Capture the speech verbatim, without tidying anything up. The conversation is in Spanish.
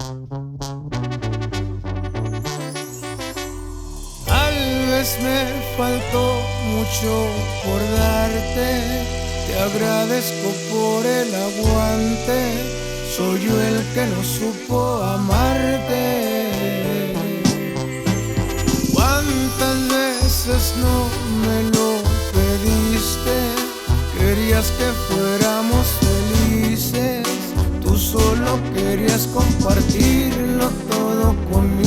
Tal vez me faltó mucho por darte, te agradezco por el aguante, soy yo el que no supo amarte. ¿Cuántas veces no me lo pediste? Querías que fuéramos felices, tú solo querías compartirlo todo conmigo.